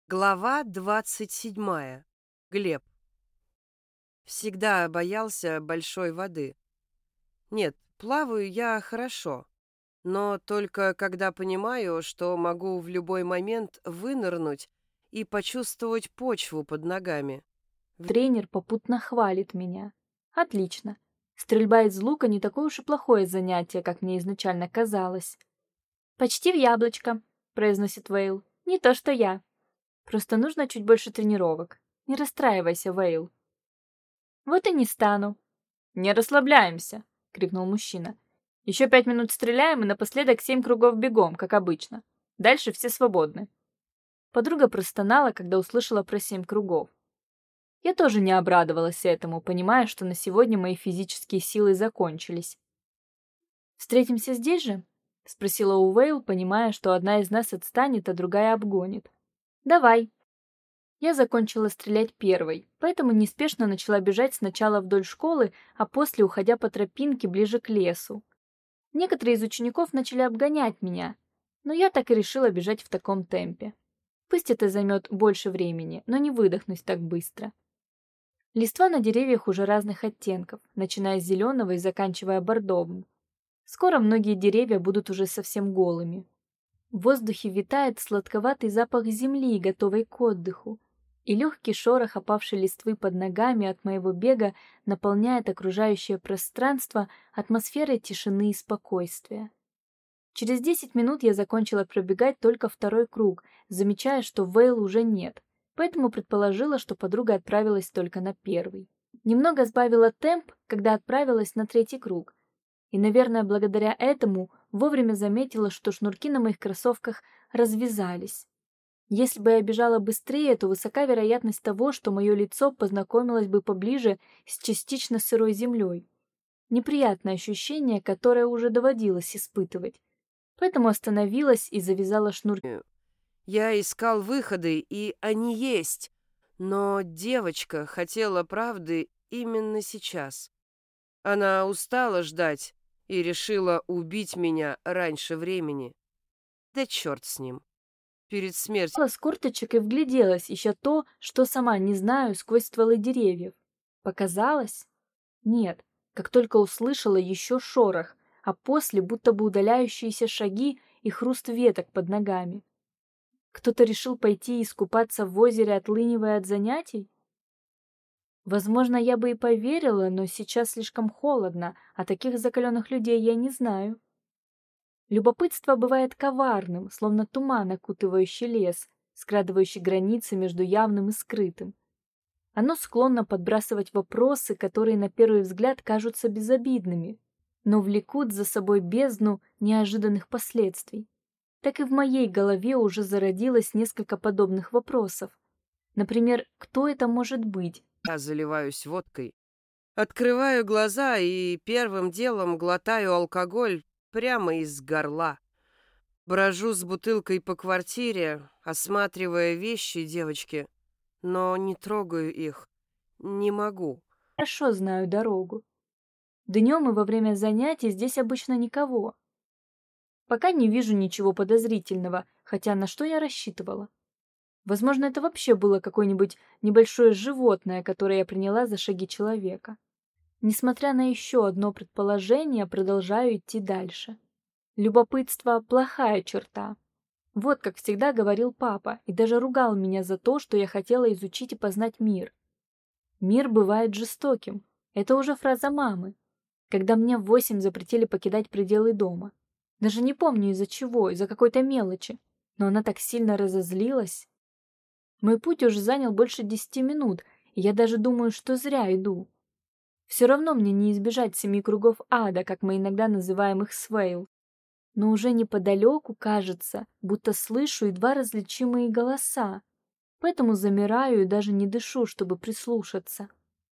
Глава 27. Глеб. Всегда боялся большой воды. Нет, плаваю я хорошо, но только когда понимаю, что могу в любой момент вынырнуть и почувствовать почву под ногами. Тренер попутно хвалит меня. Отлично. Стрельба из лука не такое уж и плохое занятие, как мне изначально казалось. «Почти в яблочко», — произносит Вейл. «Не то, что я. Просто нужно чуть больше тренировок. Не расстраивайся, Вейл». «Вот и не стану». «Не расслабляемся», — крикнул мужчина. «Еще 5 минут стреляем и напоследок 7 кругов бегом, как обычно. Дальше все свободны». Подруга простонала, когда услышала про 7 кругов. Я тоже не обрадовалась этому, понимая, что на сегодня мои физические силы закончились. «Встретимся здесь же?» — спросила Уэйл, понимая, что одна из нас отстанет, а другая обгонит. «Давай». Я закончила стрелять первой, поэтому неспешно начала бежать сначала вдоль школы, а после уходя по тропинке ближе к лесу. Некоторые из учеников начали обгонять меня, но я так и решила бежать в таком темпе. Пусть это займет больше времени, но не выдохнусь так быстро. Листва на деревьях уже разных оттенков, начиная с зеленого и заканчивая бордовым. Скоро многие деревья будут уже совсем голыми. В воздухе витает сладковатый запах земли, готовой к отдыху, и легкий шорох опавшей листвы под ногами от моего бега наполняет окружающее пространство атмосферой тишины и спокойствия. Через 10 минут я закончила пробегать только второй круг, замечая, что Вейл уже нет, поэтому предположила, что подруга отправилась только на первый. Немного сбавила темп, когда отправилась на третий круг, и, наверное, благодаря этому вовремя заметила, что шнурки на моих кроссовках развязались. Если бы я бежала быстрее, то высока вероятность того, что мое лицо познакомилось бы поближе с частично сырой землей. Неприятное ощущение, которое уже доводилось испытывать. Поэтому остановилась и завязала шнурки. Я искал выходы, и они есть, но девочка хотела правды именно сейчас. Она устала ждать и решила убить меня раньше времени. Да черт с ним. Перед смертью С курточек и вгляделась, ища то, что сама не знаю, сквозь стволы деревьев. Показалось? Нет, как только услышала еще шорох, а после будто бы удаляющиеся шаги и хруст веток под ногами. Кто-то решил пойти искупаться в озере, отлынивая от занятий? Возможно, я бы и поверила, но сейчас слишком холодно, а таких закаленных людей я не знаю. Любопытство бывает коварным, словно туман, окутывающий лес, скрадывающий границы между явным и скрытым. Оно склонно подбрасывать вопросы, которые на первый взгляд кажутся безобидными, но влекут за собой бездну неожиданных последствий. Так и в моей голове уже зародилось несколько подобных вопросов. Например, кто это может быть? я заливаюсь водкой. Открываю глаза и первым делом глотаю алкоголь прямо из горла. Брожу с бутылкой по квартире, осматривая вещи девочки, но не трогаю их. Не могу. Хорошо знаю дорогу. Днем и во время занятий здесь обычно никого. Пока не вижу ничего подозрительного, хотя на что я рассчитывала? Возможно, это вообще было какое-нибудь небольшое животное, которое я приняла за шаги человека. Несмотря на еще одно предположение, продолжаю идти дальше. Любопытство — плохая черта. Вот как всегда говорил папа, и даже ругал меня за то, что я хотела изучить и познать мир. Мир бывает жестоким. Это уже фраза мамы. Когда мне в 8 запретили покидать пределы дома. Даже не помню из-за чего, из-за какой-то мелочи. Но она так сильно разозлилась. Мой путь уже занял больше 10 минут, и я даже думаю, что зря иду. Все равно мне не избежать 7 кругов ада, как мы иногда называем их Свейл. Но уже неподалеку, кажется, будто слышу едва различимые голоса. Поэтому замираю и даже не дышу, чтобы прислушаться.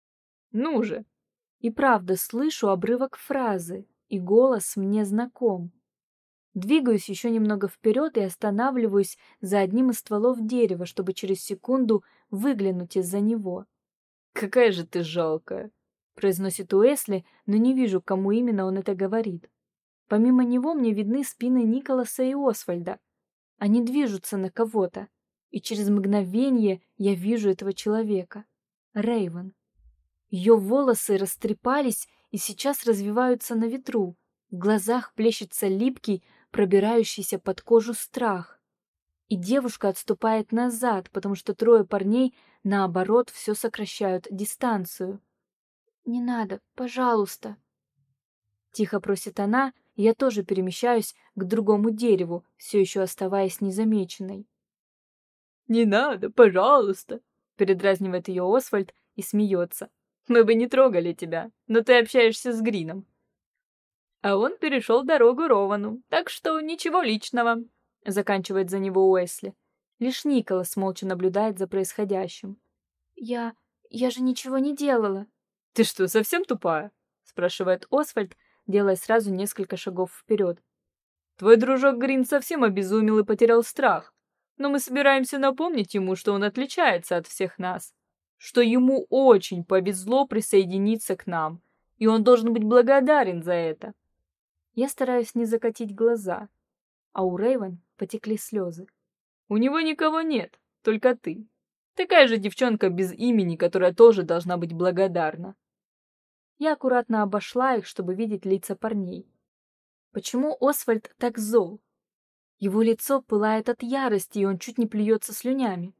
Ну же! И правда слышу обрывок фразы, и голос мне знаком. Двигаюсь еще немного вперед и останавливаюсь за одним из стволов дерева, чтобы через секунду выглянуть из-за него. «Какая же ты жалкая!» — произносит Уэсли, но не вижу, кому именно он это говорит. Помимо него мне видны спины Николаса и Освальда. Они движутся на кого-то. И через мгновение я вижу этого человека. Рейвен. Ее волосы растрепались и сейчас развиваются на ветру. В глазах плещется липкий, пробирающийся под кожу страх. И девушка отступает назад, потому что трое парней, наоборот, все сокращают дистанцию. «Не надо, пожалуйста!» Тихо просит она, и я тоже перемещаюсь к другому дереву, все еще оставаясь незамеченной. «Не надо, пожалуйста!» Передразнивает ее Освальд и смеется. «Мы бы не трогали тебя, но ты общаешься с Грином». А он перешел дорогу Ровану, так что ничего личного. Заканчивает за него Уэсли. Лишь Николас молча наблюдает за происходящим. Я же ничего не делала. Ты что, совсем тупая? Спрашивает Освальд, делая сразу несколько шагов вперед. Твой дружок Грин совсем обезумел и потерял страх. Но мы собираемся напомнить ему, что он отличается от всех нас. Что ему очень повезло присоединиться к нам. И он должен быть благодарен за это. Я стараюсь не закатить глаза. А у Рейвен потекли слезы. У него никого нет, только ты. Такая же девчонка без имени, которая тоже должна быть благодарна. Я аккуратно обошла их, чтобы видеть лица парней. Почему Освальд так зол? Его лицо пылает от ярости, и он чуть не плюется слюнями.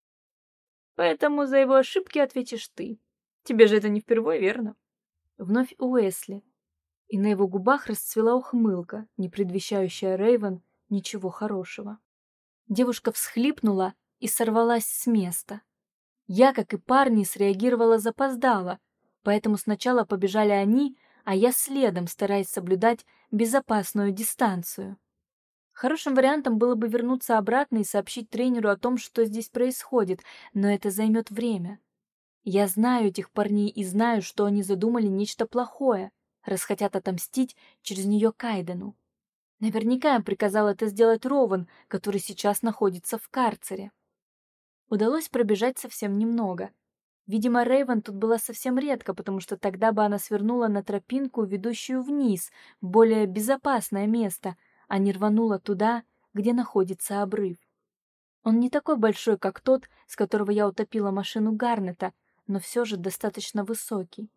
Поэтому за его ошибки ответишь ты. Тебе же это не впервой, верно? Вновь Уэсли. И на его губах расцвела ухмылка, не предвещающая Рейвен ничего хорошего. Девушка всхлипнула и сорвалась с места. Я, как и парни, среагировала запоздало, поэтому сначала побежали они, а я следом, стараясь соблюдать безопасную дистанцию. Хорошим вариантом было бы вернуться обратно и сообщить тренеру о том, что здесь происходит, но это займет время. Я знаю этих парней и знаю, что они задумали нечто плохое, раз хотят отомстить через нее Кайдену. Наверняка им приказал это сделать Рован, который сейчас находится в карцере. Удалось пробежать совсем немного. Видимо, Рейвен тут была совсем редко, потому что тогда бы она свернула на тропинку, ведущую вниз, в более безопасное место, а не рванула туда, где находится обрыв. Он не такой большой, как тот, с которого я утопила машину Гарнета, но все же достаточно высокий.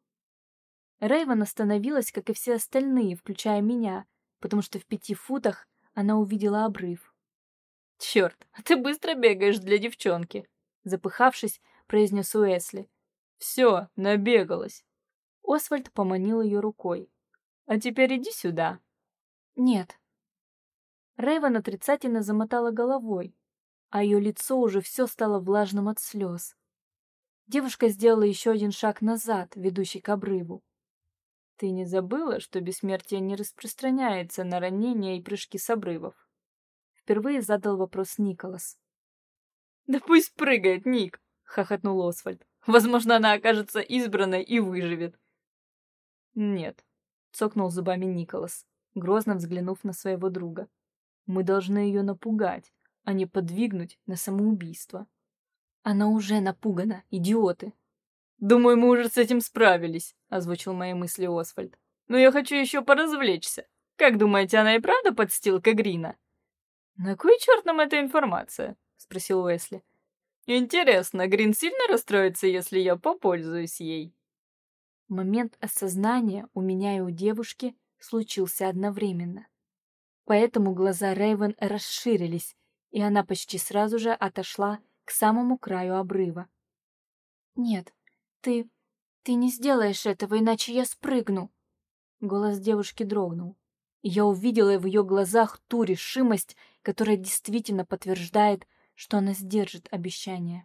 Рейвен остановилась, как и все остальные, включая меня, потому что в 5 футах она увидела обрыв. «Черт, а ты быстро бегаешь для девчонки!» Запыхавшись, произнес Уэсли. «Все, набегалась!» Освальд поманил ее рукой. «А теперь иди сюда!» «Нет!» Рейвен отрицательно замотала головой, а ее лицо уже все стало влажным от слез. Девушка сделала еще один шаг назад, ведущий к обрыву. «Ты не забыла, что бессмертие не распространяется на ранения и прыжки с обрывов?» Впервые задал вопрос Николас. «Да пусть прыгает, Ник!» — хохотнул Освальд. «Возможно, она окажется избранной и выживет». «Нет», — цокнул зубами Николас, грозно взглянув на своего друга. «Мы должны ее напугать, а не подвигнуть на самоубийство». «Она уже напугана, идиоты!» «Думаю, мы уже с этим справились», — озвучил мои мысли Освальд. «Но я хочу еще поразвлечься. Как думаете, она и правда подстилка Грина?» «На кой черт нам эта информация?» — спросил Уэсли. «Интересно, Грин сильно расстроится, если я попользуюсь ей?» Момент осознания у меня и у девушки случился одновременно. Поэтому глаза Рейвен расширились, и она почти сразу же отошла к самому краю обрыва. «Нет, ты не сделаешь этого, иначе я спрыгну!» Голос девушки дрогнул. Я увидела в ее глазах ту решимость, которая действительно подтверждает, что она сдержит обещание.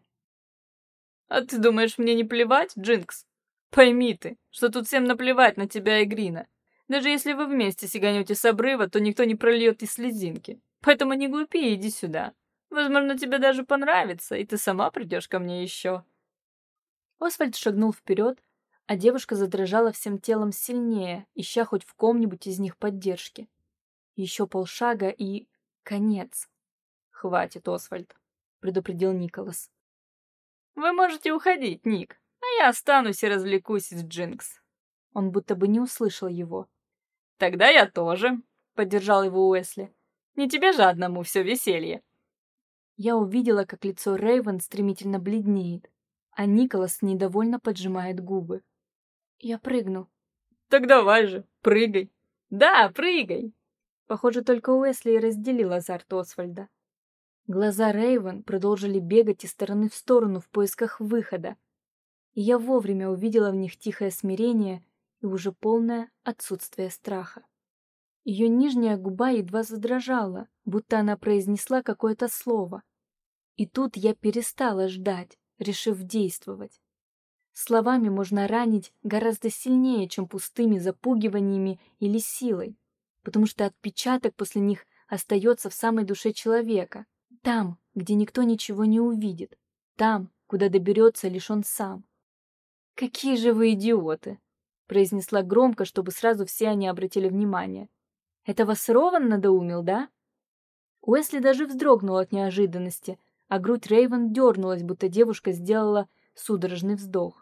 «А ты думаешь, мне не плевать, Джинкс? Пойми ты, что тут всем наплевать на тебя и Грина. Даже если вы вместе сиганете с обрыва, то никто не прольет и слезинки. Поэтому не глупи и иди сюда. Возможно, тебе даже понравится, и ты сама придешь ко мне еще». Освальд шагнул вперед, а девушка задрожала всем телом сильнее, ища хоть в ком-нибудь из них поддержки. Еще полшага и... конец. «Хватит, Освальд», — предупредил Николас. «Вы можете уходить, Ник, а я останусь и развлекусь с Джинкс». Он будто бы не услышал его. «Тогда я тоже», — поддержал его Уэсли. «Не тебе же одному все веселье». Я увидела, как лицо Рейвен стремительно бледнеет, а Николас недовольно поджимает губы. «Я прыгну». «Так давай же, прыгай». «Да, прыгай». Похоже, только Уэсли и разделил азарт Освальда. Глаза Рейвен продолжили бегать из стороны в сторону в поисках выхода, и я вовремя увидела в них тихое смирение и уже полное отсутствие страха. Ее нижняя губа едва задрожала, будто она произнесла какое-то слово. И тут я перестала ждать, решив действовать. Словами можно ранить гораздо сильнее, чем пустыми запугиваниями или силой, потому что отпечаток после них остается в самой душе человека, там, где никто ничего не увидит, там, куда доберется лишь он сам. «Какие же вы идиоты!» — произнесла громко, чтобы сразу все они обратили внимание. «Это вас Рован надоумил, да?» Уэсли даже вздрогнул от неожиданности, а грудь Рейвен дернулась, будто девушка сделала судорожный вздох.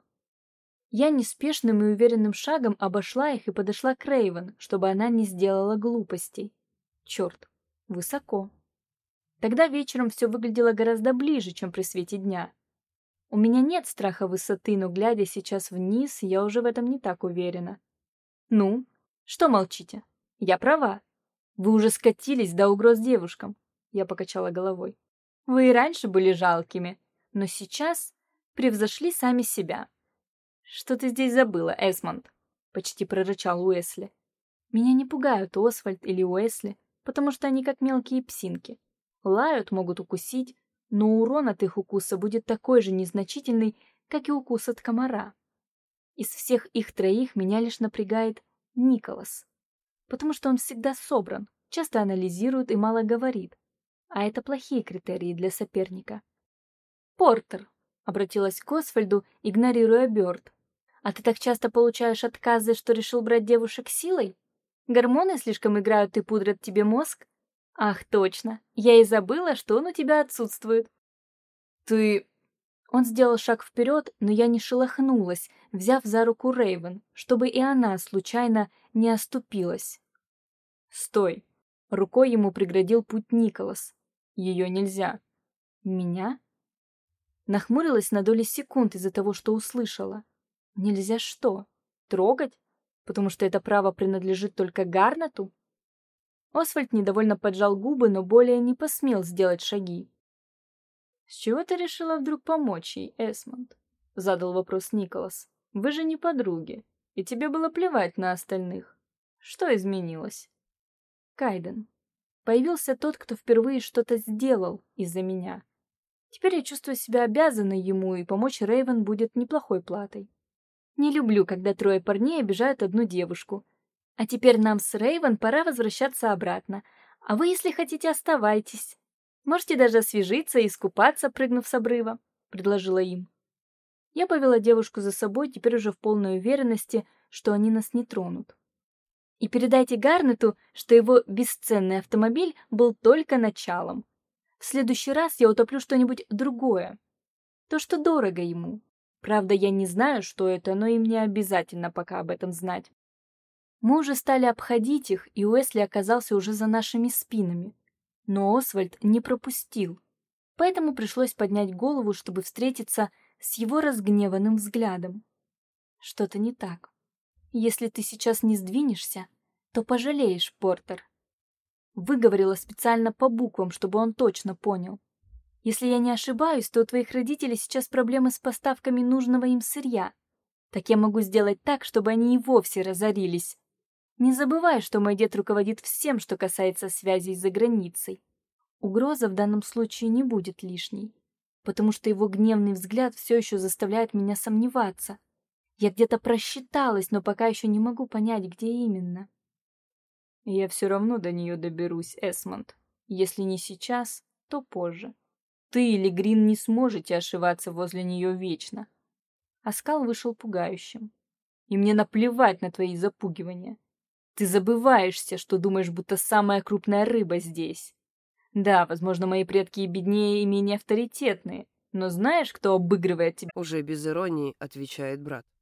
Я неспешным и уверенным шагом обошла их и подошла к Рейвен, чтобы она не сделала глупостей. Черт, высоко. Тогда вечером все выглядело гораздо ближе, чем при свете дня. У меня нет страха высоты, но, глядя сейчас вниз, я уже в этом не так уверена. «Ну, что молчите? Я права. Вы уже скатились до угроз девушкам», — я покачала головой. «Вы и раньше были жалкими, но сейчас превзошли сами себя». «Что ты здесь забыла, Эсмонд?» — почти прорычал Уэсли. «Меня не пугают Освальд или Уэсли, потому что они как мелкие псинки. Лают, могут укусить, но урон от их укуса будет такой же незначительный, как и укус от комара. Из всех их троих меня лишь напрягает Николас, потому что он всегда собран, часто анализирует и мало говорит, а это плохие критерии для соперника». «Портер», — обратилась к Освальду, игнорируя Бёрд, «а ты так часто получаешь отказы, что решил брать девушек силой? Гормоны слишком играют и пудрят тебе мозг? Ах, точно, я и забыла, что он у тебя отсутствует». «Ты...» Он сделал шаг вперед, но я не шелохнулась, взяв за руку Рейвен, чтобы и она случайно не оступилась. «Стой!» Рукой ему преградил путь Николас. «Ее нельзя». «Меня?» Нахмурилась на доли секунд из-за того, что услышала. «Нельзя что? Трогать? Потому что это право принадлежит только Гарнету?» Освальд недовольно поджал губы, но более не посмел сделать шаги. «С чего ты решила вдруг помочь ей, Эсмонд?» — задал вопрос Николас. «Вы же не подруги, и тебе было плевать на остальных. Что изменилось?» «Кайден. Появился тот, кто впервые что-то сделал из-за меня. Теперь я чувствую себя обязанной ему, и помочь Рейвен будет неплохой платой. Не люблю, когда трое парней обижают одну девушку. А теперь нам с Рейвен пора возвращаться обратно, а вы, если хотите, оставайтесь. Можете даже освежиться и искупаться, прыгнув с обрыва», — предложила им. Я повела девушку за собой, теперь уже в полной уверенности, что они нас не тронут. «И передайте Гарнету, что его бесценный автомобиль был только началом. В следующий раз я утоплю что-нибудь другое. То, что дорого ему. Правда, я не знаю, что это, но им не обязательно пока об этом знать». Мы уже стали обходить их, и Уэсли оказался уже за нашими спинами. Но Освальд не пропустил, поэтому пришлось поднять голову, чтобы встретиться с его разгневанным взглядом. «Что-то не так. Если ты сейчас не сдвинешься, то пожалеешь, Портер». Выговорила специально по буквам, чтобы он точно понял. «Если я не ошибаюсь, то у твоих родителей сейчас проблемы с поставками нужного им сырья. Так я могу сделать так, чтобы они и вовсе разорились. Не забывай, что мой дед руководит всем, что касается связей за границей. Угроза в данном случае не будет лишней, потому что его гневный взгляд все еще заставляет меня сомневаться. Я где-то просчиталась, но пока еще не могу понять, где именно». «Я все равно до нее доберусь, Эсмонд. Если не сейчас, то позже. Ты или Грин не сможете ошиваться возле нее вечно». Оскал вышел пугающим. «И мне наплевать на твои запугивания. Ты забываешься, что думаешь, будто самая крупная рыба здесь. Да, возможно, мои предки и беднее, и менее авторитетные, но знаешь, кто обыгрывает тебя?» Уже без иронии отвечает брат.